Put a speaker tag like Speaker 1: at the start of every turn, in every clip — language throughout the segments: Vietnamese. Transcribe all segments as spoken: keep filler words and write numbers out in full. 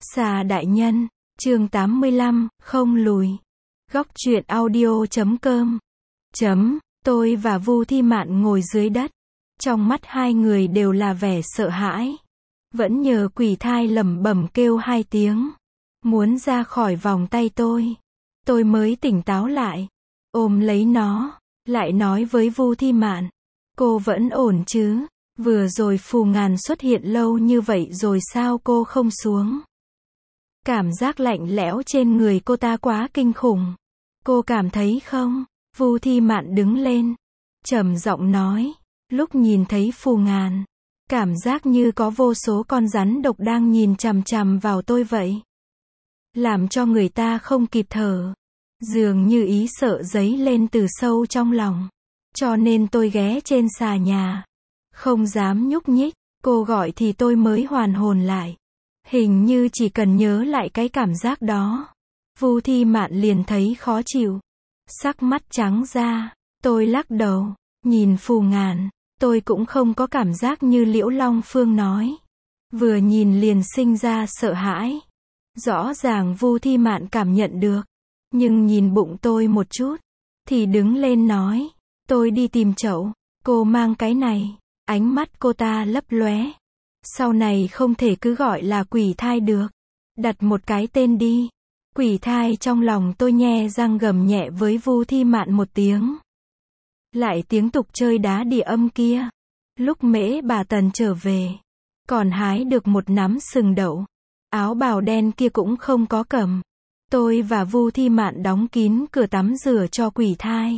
Speaker 1: Xà đại nhân, chương tám mươi lăm, không lùi. Góc truyện audio chấm com. Chấm, tôi và Vu Thi Mạn ngồi dưới đất. Trong mắt hai người đều là vẻ sợ hãi. Vẫn nhờ quỷ thai lẩm bẩm kêu hai tiếng. Muốn ra khỏi vòng tay tôi. Tôi mới tỉnh táo lại. Ôm lấy nó. Lại nói với Vu Thi Mạn. Cô vẫn ổn chứ? Vừa rồi Phù Ngàn xuất hiện lâu như vậy rồi sao cô không xuống? Cảm giác lạnh lẽo trên người cô ta quá kinh khủng. Cô cảm thấy không? Vu Thi Mạn đứng lên. Trầm giọng nói. Lúc nhìn thấy Phù Ngàn. Cảm giác như có vô số con rắn độc đang nhìn chằm chằm vào tôi vậy. Làm cho người ta không kịp thở. Dường như ý sợ dấy lên từ sâu trong lòng. Cho nên tôi ghé trên xà nhà. Không dám nhúc nhích. Cô gọi thì tôi mới hoàn hồn lại. Hình như chỉ cần nhớ lại cái cảm giác đó. Vu Thi Mạn liền thấy khó chịu. Sắc mắt trắng ra. Tôi lắc đầu. Nhìn Phù Ngàn. Tôi cũng không có cảm giác như Liễu Long Phương nói. Vừa nhìn liền sinh ra sợ hãi. Rõ ràng Vu Thi Mạn cảm nhận được. Nhưng nhìn bụng tôi một chút. Thì đứng lên nói. Tôi đi tìm chậu. Cô mang cái này. Ánh mắt cô ta lấp lóe. Sau này không thể cứ gọi là quỷ thai được. Đặt một cái tên đi. Quỷ thai trong lòng tôi nhe răng gầm nhẹ với Vu Thi Mạn một tiếng. Lại tiếng tục chơi đá địa âm kia. Lúc Mễ bà Tần trở về. Còn hái được một nắm sừng đậu. Áo bào đen kia cũng không có cầm. Tôi và Vu Thi Mạn đóng kín cửa tắm rửa cho quỷ thai.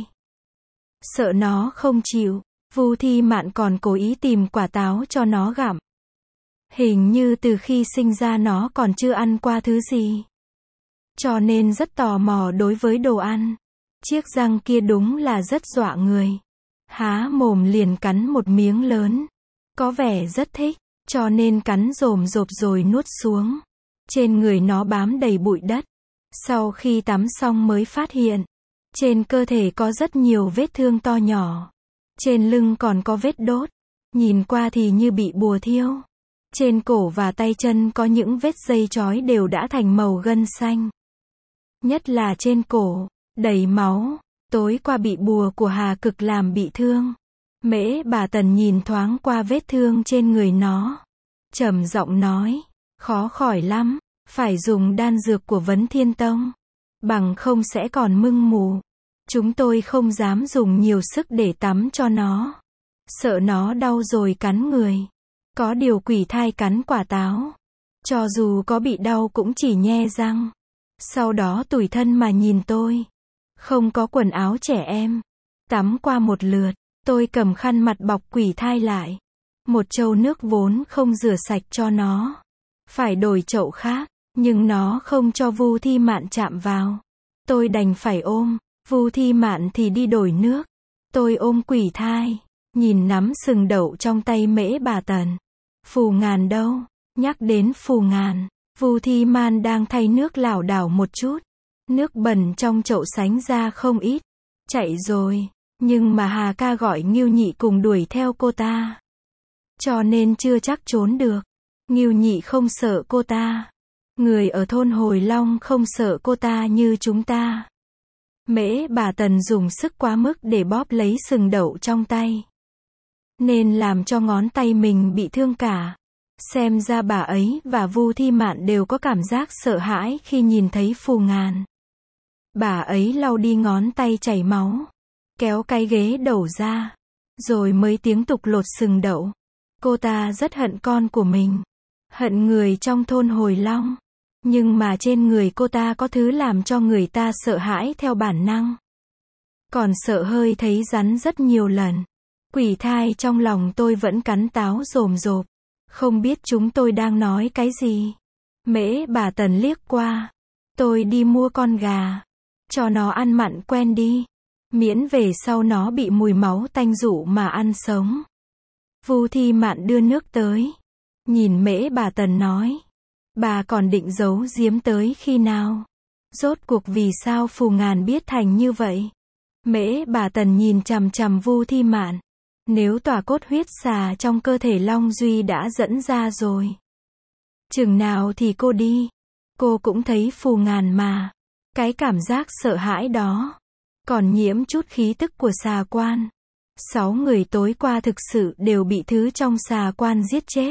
Speaker 1: Sợ nó không chịu. Vu Thi Mạn còn cố ý tìm quả táo cho nó gặm. Hình như từ khi sinh ra nó còn chưa ăn qua thứ gì. Cho nên rất tò mò đối với đồ ăn. Chiếc răng kia đúng là rất dọa người. Há mồm liền cắn một miếng lớn. Có vẻ rất thích, cho nên cắn rồm rộp rồi nuốt xuống. Trên người nó bám đầy bụi đất. Sau khi tắm xong mới phát hiện. Trên cơ thể có rất nhiều vết thương to nhỏ. Trên lưng còn có vết đốt. Nhìn qua thì như bị bùa thiêu. Trên cổ và tay chân có những vết dây trói đều đã thành màu gân xanh. Nhất là trên cổ, đầy máu. Tối qua bị bùa của Hà Cực làm bị thương. Mễ bà Tần nhìn thoáng qua vết thương trên người nó. Trầm giọng nói, khó khỏi lắm, phải dùng đan dược của Vấn Thiên Tông. Bằng không sẽ còn mưng mù. Chúng tôi không dám dùng nhiều sức để tắm cho nó. Sợ nó đau rồi cắn người. Có điều quỷ thai cắn quả táo. Cho dù có bị đau cũng chỉ nhe răng. Sau đó tủi thân mà nhìn tôi. Không có quần áo trẻ em. Tắm qua một lượt. Tôi cầm khăn mặt bọc quỷ thai lại. Một chậu nước vốn không rửa sạch cho nó. Phải đổi chậu khác. Nhưng nó không cho Vu Thi Mạn chạm vào. Tôi đành phải ôm. Vu Thi Mạn thì đi đổi nước. Tôi ôm quỷ thai. Nhìn nắm sừng đậu trong tay Mễ bà Tần. Phù Ngàn đâu? Nhắc đến Phù Ngàn. Vu Thi Mạn đang thay nước lảo đảo một chút. Nước bẩn trong chậu sánh ra không ít. Chạy rồi. Nhưng mà Hà ca gọi Ngưu Nhị cùng đuổi theo cô ta. Cho nên chưa chắc trốn được. Ngưu Nhị không sợ cô ta. Người ở thôn Hồi Long không sợ cô ta như chúng ta. Mễ bà Tần dùng sức quá mức để bóp lấy sừng đậu trong tay. Nên làm cho ngón tay mình bị thương cả. Xem ra bà ấy và Vu Thi Mạn đều có cảm giác sợ hãi khi nhìn thấy Phù Ngàn. Bà ấy lau đi ngón tay chảy máu. Kéo cái ghế đầu ra. Rồi mới tiếng tục lột sừng đậu. Cô ta rất hận con của mình. Hận người trong thôn Hồi Long. Nhưng mà trên người cô ta có thứ làm cho người ta sợ hãi theo bản năng. Còn sợ hơi thấy rắn rất nhiều lần. Quỷ thai trong lòng tôi vẫn cắn táo rồm rộp. Không biết chúng tôi đang nói cái gì. Mễ bà Tần liếc qua. Tôi đi mua con gà. Cho nó ăn mặn quen đi. Miễn về sau nó bị mùi máu tanh dụ mà ăn sống. Vu Thi Mạn đưa nước tới. Nhìn Mễ bà Tần nói. Bà còn định giấu giếm tới khi nào? Rốt cuộc vì sao Phù Ngàn biết thành như vậy? Mễ bà Tần nhìn chằm chằm Vu Thi Mạn. Nếu tỏa cốt huyết xà trong cơ thể Long Duy đã dẫn ra rồi. Chừng nào thì cô đi? Cô cũng thấy phù ngàn mà. Cái cảm giác sợ hãi đó. Còn nhiễm chút khí tức của xà quan. Sáu người tối qua thực sự đều bị thứ trong xà quan giết chết.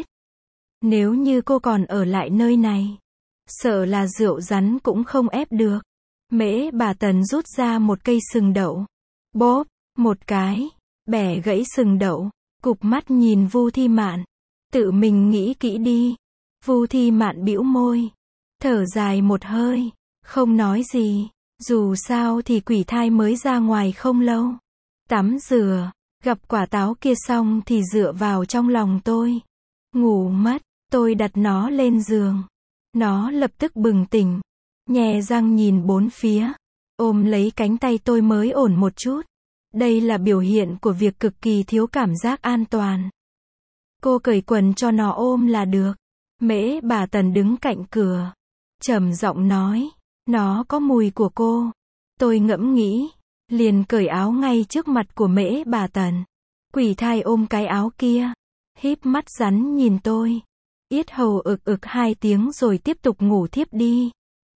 Speaker 1: Nếu như cô còn ở lại nơi này, sợ là rượu rắn cũng không ép được. Mễ bà Tần rút ra một cây sừng đậu. Bóp, một cái, bẻ gãy sừng đậu. Cụp mắt nhìn Vu Thi Mạn. Tự mình nghĩ kỹ đi. Vu Thi Mạn bĩu môi. Thở dài một hơi. Không nói gì. Dù sao thì quỷ thai mới ra ngoài không lâu. Tắm rửa. Gặp quả táo kia xong thì dựa vào trong lòng tôi. Ngủ mất. Tôi đặt nó lên giường. Nó lập tức bừng tỉnh. Nhè răng nhìn bốn phía. Ôm lấy cánh tay tôi mới ổn một chút. Đây là biểu hiện của việc cực kỳ thiếu cảm giác an toàn. Cô cởi quần cho nó ôm là được. Mễ bà Tần đứng cạnh cửa. Trầm giọng nói. Nó có mùi của cô. Tôi ngẫm nghĩ. Liền cởi áo ngay trước mặt của Mễ bà Tần. Quỷ thai ôm cái áo kia. Híp mắt rắn nhìn tôi. Yết hầu ực ực hai tiếng rồi tiếp tục ngủ thiếp đi.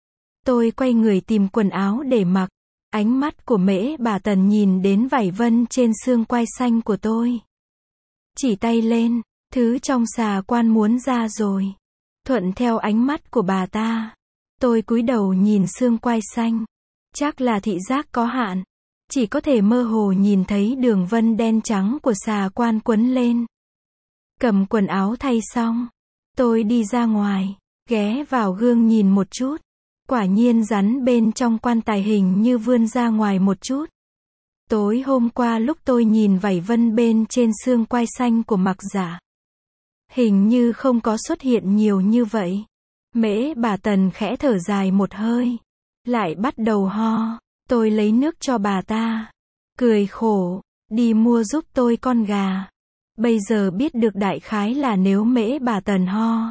Speaker 1: Tôi quay người tìm quần áo để mặc. Ánh mắt của Mễ bà Tần nhìn đến vảy vân trên xương quai xanh của tôi. Chỉ tay lên, thứ trong xà quan muốn ra rồi. Thuận theo ánh mắt của bà ta. Tôi cúi đầu nhìn xương quai xanh. Chắc là thị giác có hạn. Chỉ có thể mơ hồ nhìn thấy đường vân đen trắng của xà quan quấn lên. Cầm quần áo thay xong. Tôi đi ra ngoài, ghé vào gương nhìn một chút. Quả nhiên rắn bên trong quan tài hình như vươn ra ngoài một chút. Tối hôm qua lúc tôi nhìn vảy vân bên trên xương quai xanh của Mặc Giả, hình như không có xuất hiện nhiều như vậy. Mễ bà Tần khẽ thở dài một hơi. Lại bắt đầu ho. Tôi lấy nước cho bà ta. Cười khổ. Đi mua giúp tôi con gà. Bây giờ biết được đại khái là nếu Mễ bà Tần ho.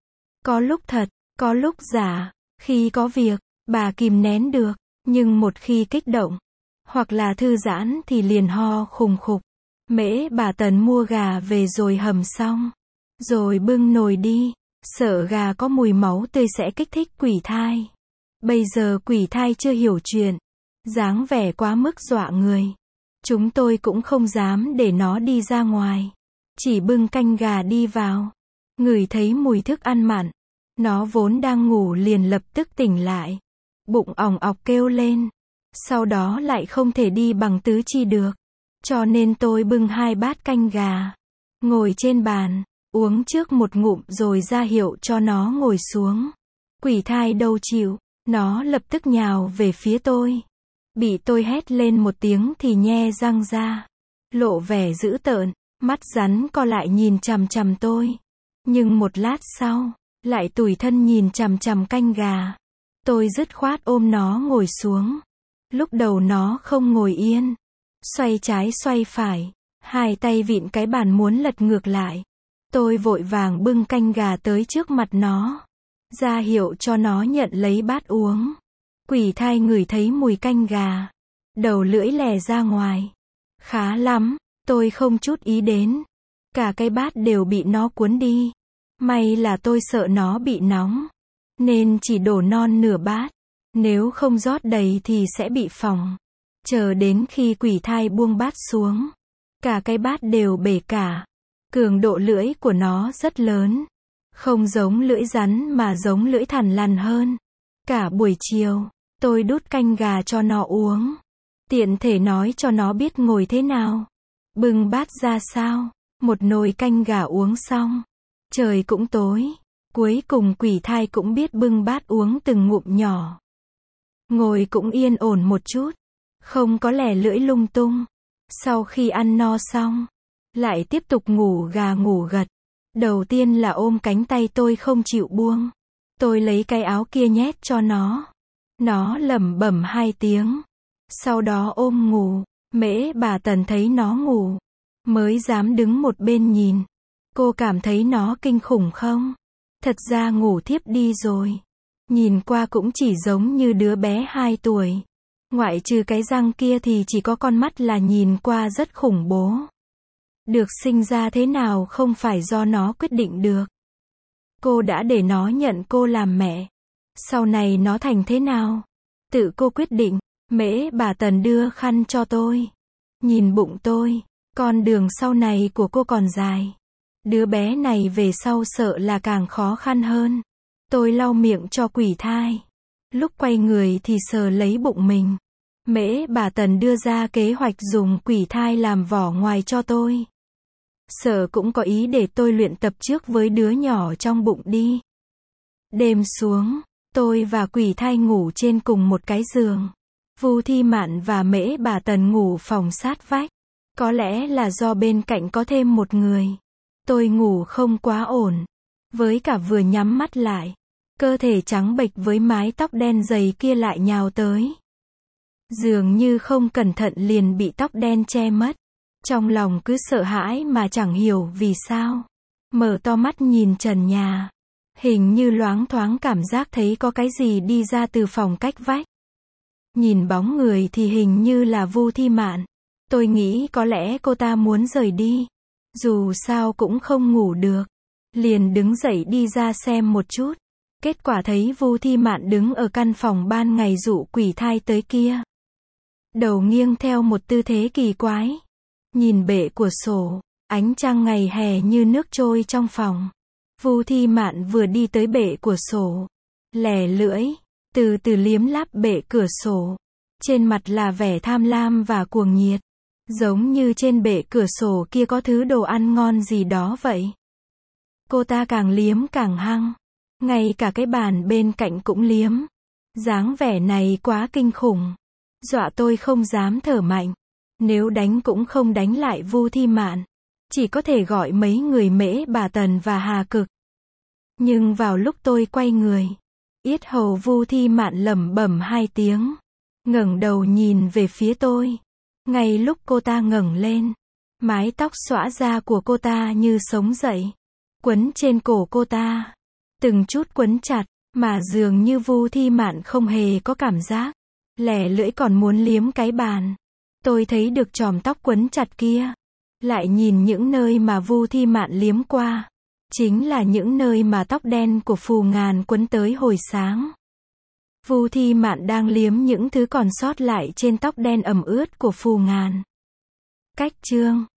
Speaker 1: Có lúc thật, có lúc giả. Khi có việc, bà kìm nén được. Nhưng một khi kích động, hoặc là thư giãn thì liền ho khùng khục. Mễ bà Tần mua gà về rồi hầm xong. Rồi bưng nồi đi. Sợ gà có mùi máu tươi sẽ kích thích quỷ thai. Bây giờ quỷ thai chưa hiểu chuyện. Dáng vẻ quá mức dọa người. Chúng tôi cũng không dám để nó đi ra ngoài. Chỉ bưng canh gà đi vào. Ngửi thấy mùi thức ăn mặn. Nó vốn đang ngủ liền lập tức tỉnh lại. Bụng ỏng ọc kêu lên. Sau đó lại không thể đi bằng tứ chi được. Cho nên tôi bưng hai bát canh gà. Ngồi trên bàn. Uống trước một ngụm rồi ra hiệu cho nó ngồi xuống. Quỷ thai đâu chịu. Nó lập tức nhào về phía tôi. Bị tôi hét lên một tiếng thì nhe răng ra. Lộ vẻ dữ tợn. Mắt rắn co lại nhìn chằm chằm tôi. Nhưng một lát sau, lại tủi thân nhìn chằm chằm canh gà. Tôi dứt khoát ôm nó ngồi xuống. Lúc đầu nó không ngồi yên. Xoay trái xoay phải. Hai tay vịn cái bàn muốn lật ngược lại. Tôi vội vàng bưng canh gà tới trước mặt nó. Ra hiệu cho nó nhận lấy bát uống. Quỷ thai ngửi thấy mùi canh gà. Đầu lưỡi lè ra ngoài. Khá lắm, tôi không chút ý đến. Cả cái bát đều bị nó cuốn đi. May là tôi sợ nó bị nóng. Nên chỉ đổ non nửa bát. Nếu không rót đầy thì sẽ bị phỏng. Chờ đến khi quỷ thai buông bát xuống. Cả cái bát đều bể cả. Cường độ lưỡi của nó rất lớn. Không giống lưỡi rắn mà giống lưỡi thằn lằn hơn. Cả buổi chiều, tôi đút canh gà cho nó uống. Tiện thể nói cho nó biết ngồi thế nào. Bưng bát ra sao. Một nồi canh gà uống xong. Trời cũng tối. Cuối cùng quỷ thai cũng biết bưng bát uống từng ngụm nhỏ. Ngồi cũng yên ổn một chút. Không có lè lưỡi lung tung. Sau khi ăn no xong, lại tiếp tục ngủ gà ngủ gật. Đầu tiên là ôm cánh tay tôi không chịu buông. Tôi lấy cái áo kia nhét cho nó. Nó lẩm bẩm hai tiếng. Sau đó ôm ngủ. Mễ bà Tần thấy nó ngủ, mới dám đứng một bên nhìn. Cô cảm thấy nó kinh khủng không? Thật ra ngủ thiếp đi rồi. Nhìn qua cũng chỉ giống như đứa bé hai tuổi. Ngoại trừ cái răng kia thì chỉ có con mắt là nhìn qua rất khủng bố. Được sinh ra thế nào không phải do nó quyết định được. Cô đã để nó nhận cô làm mẹ. Sau này nó thành thế nào? Tự cô quyết định. Mễ bà Tần đưa khăn cho tôi. Nhìn bụng tôi. Con đường sau này của cô còn dài. Đứa bé này về sau sợ là càng khó khăn hơn. Tôi lau miệng cho quỷ thai. Lúc quay người thì sờ lấy bụng mình. Mễ bà Tần đưa ra kế hoạch dùng quỷ thai làm vỏ ngoài cho tôi. Sợ cũng có ý để tôi luyện tập trước với đứa nhỏ trong bụng đi. Đêm xuống, tôi và quỷ thai ngủ trên cùng một cái giường. Vu Thi Mạn và Mễ bà Tần ngủ phòng sát vách. Có lẽ là do bên cạnh có thêm một người. Tôi ngủ không quá ổn. Với cả vừa nhắm mắt lại, cơ thể trắng bệch với mái tóc đen dày kia lại nhào tới. Dường như không cẩn thận liền bị tóc đen che mất. Trong lòng cứ sợ hãi mà chẳng hiểu vì sao. Mở to mắt nhìn trần nhà. Hình như loáng thoáng cảm giác thấy có cái gì đi ra từ phòng cách vách. Nhìn bóng người thì hình như là Vu Thi Mạn. Tôi nghĩ có lẽ cô ta muốn rời đi. Dù sao cũng không ngủ được. Liền đứng dậy đi ra xem một chút. Kết quả thấy Vu Thi Mạn đứng ở căn phòng ban ngày dụ quỷ thai tới kia. Đầu nghiêng theo một tư thế kỳ quái. Nhìn bệ cửa sổ, ánh trăng ngày hè như nước trôi trong phòng. Vu Thi Mạn vừa đi tới bệ cửa sổ, lẻ lưỡi, từ từ liếm láp bệ cửa sổ. Trên mặt là vẻ tham lam và cuồng nhiệt. Giống như trên bệ cửa sổ kia có thứ đồ ăn ngon gì đó vậy. Cô ta càng liếm càng hăng. Ngay cả cái bàn bên cạnh cũng liếm. Dáng vẻ này quá kinh khủng. Dọa tôi không dám thở mạnh. Nếu đánh cũng không đánh lại Vu Thi Mạn. Chỉ có thể gọi mấy người Mễ bà Tần và Hà Cực. Nhưng vào lúc tôi quay người, yết hầu Vu Thi Mạn lẩm bẩm hai tiếng. Ngẩng đầu nhìn về phía tôi. Ngay lúc cô ta ngẩng lên, mái tóc xõa ra của cô ta như sống dậy. Quấn trên cổ cô ta. Từng chút quấn chặt, mà dường như Vu Thi Mạn không hề có cảm giác. Lẻ lưỡi còn muốn liếm cái bàn. Tôi thấy được chòm tóc quấn chặt kia. Lại nhìn những nơi mà Vu Thi Mạn liếm qua. Chính là những nơi mà tóc đen của Phù Ngàn quấn tới hồi sáng. Vu Thi Mạn đang liếm những thứ còn sót lại trên tóc đen ẩm ướt của Phù Ngàn. Cách chương